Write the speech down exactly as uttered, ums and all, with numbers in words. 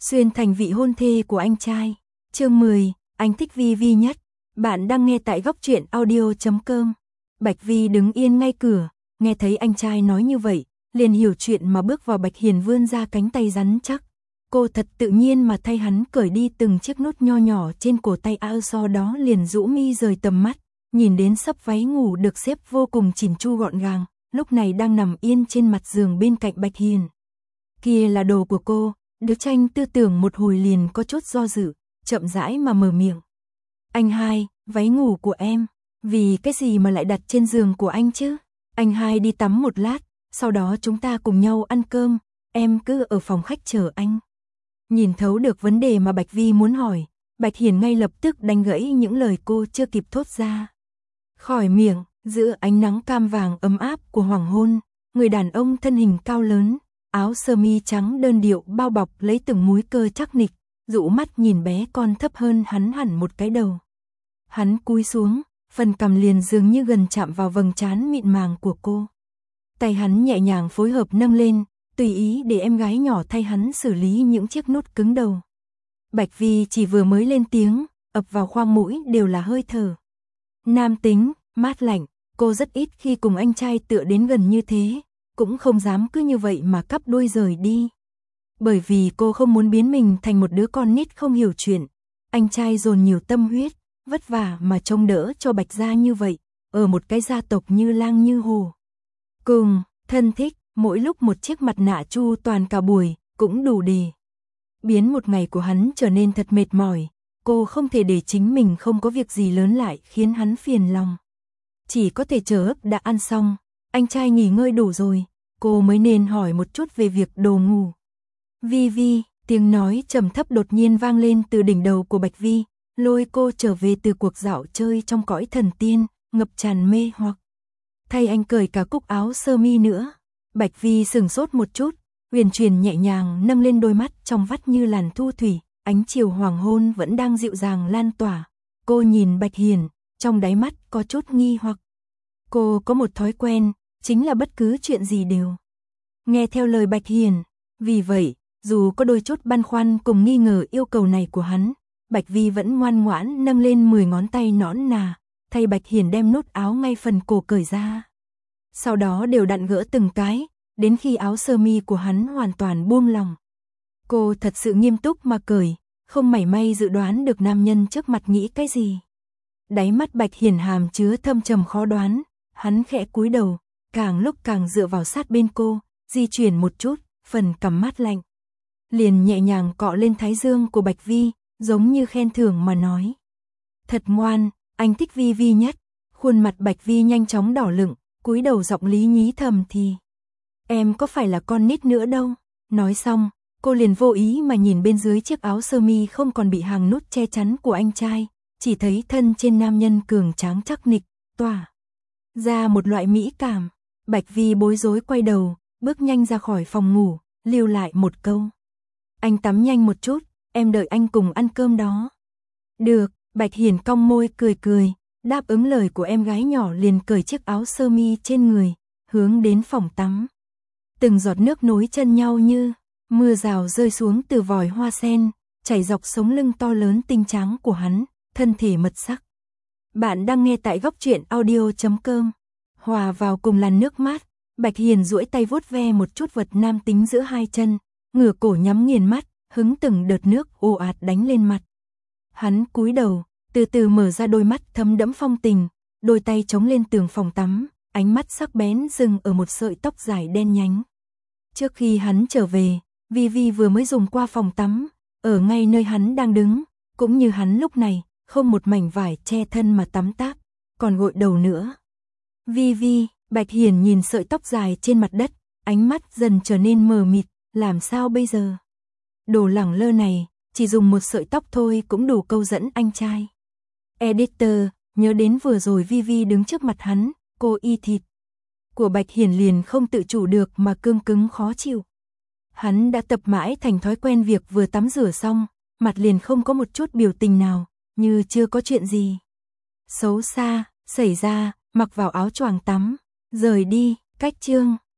xuyên thành vị hôn thê của anh trai. Chương mười, anh thích Vi Vi nhất. Bạn đang nghe tại góc truyện audio chấm com. Bạch Vi đứng yên ngay cửa, nghe thấy anh trai nói như vậy, liền hiểu chuyện mà bước vào. Bạch Hiền vươn ra cánh tay rắn chắc. Cô thật tự nhiên mà thay hắn cởi đi từng chiếc nốt nho nhỏ trên cổ tay áo, sau đó liền rũ mi rời tầm mắt, nhìn đến sấp váy ngủ được xếp vô cùng chỉn chu gọn gàng, lúc này đang nằm yên trên mặt giường bên cạnh Bạch Hiền. Kia là đồ của cô. Đứa Tranh tư tưởng một hồi liền có chút do dự, chậm rãi mà mở miệng. Anh hai, váy ngủ của em, vì cái gì mà lại đặt trên giường của anh chứ? Anh hai đi tắm một lát, sau đó chúng ta cùng nhau ăn cơm, em cứ ở phòng khách chờ anh. Nhìn thấu được vấn đề mà Bạch Vi muốn hỏi, Bạch Hiền ngay lập tức đánh gãy những lời cô chưa kịp thốt ra. Khỏi miệng, giữa ánh nắng cam vàng ấm áp của hoàng hôn, người đàn ông thân hình cao lớn, áo sơ mi trắng đơn điệu bao bọc lấy từng múi cơ chắc nịch, dụ mắt nhìn bé con thấp hơn hắn hẳn một cái đầu. Hắn cúi xuống, phần cằm liền dường như gần chạm vào vầng trán mịn màng của cô. Tay hắn nhẹ nhàng phối hợp nâng lên, tùy ý để em gái nhỏ thay hắn xử lý những chiếc nốt cứng đầu. Bạch Vi chỉ vừa mới lên tiếng, ập vào khoang mũi đều là hơi thở nam tính, mát lạnh. Cô rất ít khi cùng anh trai tựa đến gần như thế, cũng không dám cứ như vậy mà cắp đuôi rời đi. Bởi vì cô không muốn biến mình thành một đứa con nít không hiểu chuyện. Anh trai dồn nhiều tâm huyết, vất vả mà trông đỡ cho Bạch gia như vậy, ở một cái gia tộc như Lang như Hồ. Cùng, thân thích, mỗi lúc một chiếc mặt nạ chu toàn cả buổi, cũng đủ để biến một ngày của hắn trở nên thật mệt mỏi. Cô không thể để chính mình không có việc gì lớn lại khiến hắn phiền lòng. Chỉ có thể chờ đã ăn xong, anh trai nghỉ ngơi đủ rồi, cô mới nên hỏi một chút về việc đồ ngủ. Vi Vi, tiếng nói trầm thấp đột nhiên vang lên từ đỉnh đầu của Bạch Vi, lôi cô trở về từ cuộc dạo chơi trong cõi thần tiên, ngập tràn mê hoặc. Thay anh cởi cả cúc áo sơ mi nữa. Bạch Vi sừng sốt một chút, huyền truyền nhẹ nhàng nâng lên đôi mắt trong vắt như làn thu thủy, ánh chiều hoàng hôn vẫn đang dịu dàng lan tỏa. Cô nhìn Bạch Hiền, trong đáy mắt có chút nghi hoặc. Cô có một thói quen, chính là bất cứ chuyện gì đều nghe theo lời Bạch Hiền. Vì vậy, dù có đôi chút băn khoăn cùng nghi ngờ yêu cầu này của hắn, Bạch Vi vẫn ngoan ngoãn nâng lên mười ngón tay nõn nà, thay Bạch Hiền đem nốt áo ngay phần cổ cởi ra. Sau đó đều đặn gỡ từng cái, đến khi áo sơ mi của hắn hoàn toàn buông lỏng. Cô thật sự nghiêm túc mà cởi, không mảy may dự đoán được nam nhân trước mặt nghĩ cái gì. Đáy mắt Bạch Hiền hàm chứa thâm trầm khó đoán, hắn khẽ cúi đầu, càng lúc càng dựa vào sát bên cô, di chuyển một chút, phần cằm mát lạnh. Liền nhẹ nhàng cọ lên thái dương của Bạch Vi, giống như khen thưởng mà nói. Thật ngoan, anh thích Vi Vi nhất. Khuôn mặt Bạch Vi nhanh chóng đỏ lựng, cúi đầu giọng lý nhí thầm thì. Em có phải là con nít nữa đâu. Nói xong, cô liền vô ý mà nhìn bên dưới chiếc áo sơ mi không còn bị hàng nút che chắn của anh trai, chỉ thấy thân trên nam nhân cường tráng chắc nịch, tỏa ra một loại mỹ cảm. Bạch Vi bối rối quay đầu, bước nhanh ra khỏi phòng ngủ, lưu lại một câu. Anh tắm nhanh một chút, em đợi anh cùng ăn cơm đó. Được, Bạch Hiền cong môi cười cười, đáp ứng lời của em gái nhỏ liền cởi chiếc áo sơ mi trên người, hướng đến phòng tắm. Từng giọt nước nối chân nhau như mưa rào rơi xuống từ vòi hoa sen, chảy dọc sống lưng to lớn tinh trắng của hắn, thân thể mật sắc. Bạn đang nghe tại góc truyện audio chấm com. Hòa vào cùng làn nước mát, Bạch Hiền duỗi tay vuốt ve một chút vật nam tính giữa hai chân, ngửa cổ nhắm nghiền mắt, hứng từng đợt nước ồ ạt đánh lên mặt. Hắn cúi đầu, từ từ mở ra đôi mắt thấm đẫm phong tình, đôi tay chống lên tường phòng tắm, ánh mắt sắc bén dừng ở một sợi tóc dài đen nhánh. Trước khi hắn trở về, Vi Vi vừa mới dùng qua phòng tắm, ở ngay nơi hắn đang đứng, cũng như hắn lúc này, không một mảnh vải che thân mà tắm táp, còn gội đầu nữa. Vi Vi, Bạch Hiền nhìn sợi tóc dài trên mặt đất, ánh mắt dần trở nên mờ mịt, làm sao bây giờ? Đồ lẳng lơ này, chỉ dùng một sợi tóc thôi cũng đủ câu dẫn anh trai. Editor, nhớ đến vừa rồi Vi Vi đứng trước mặt hắn, cô y thịt của Bạch Hiền liền không tự chủ được mà cương cứng khó chịu. Hắn đã tập mãi thành thói quen việc vừa tắm rửa xong, mặt liền không có một chút biểu tình nào, như chưa có chuyện gì xấu xa xảy ra, mặc vào áo choàng tắm, rời đi. Cách chương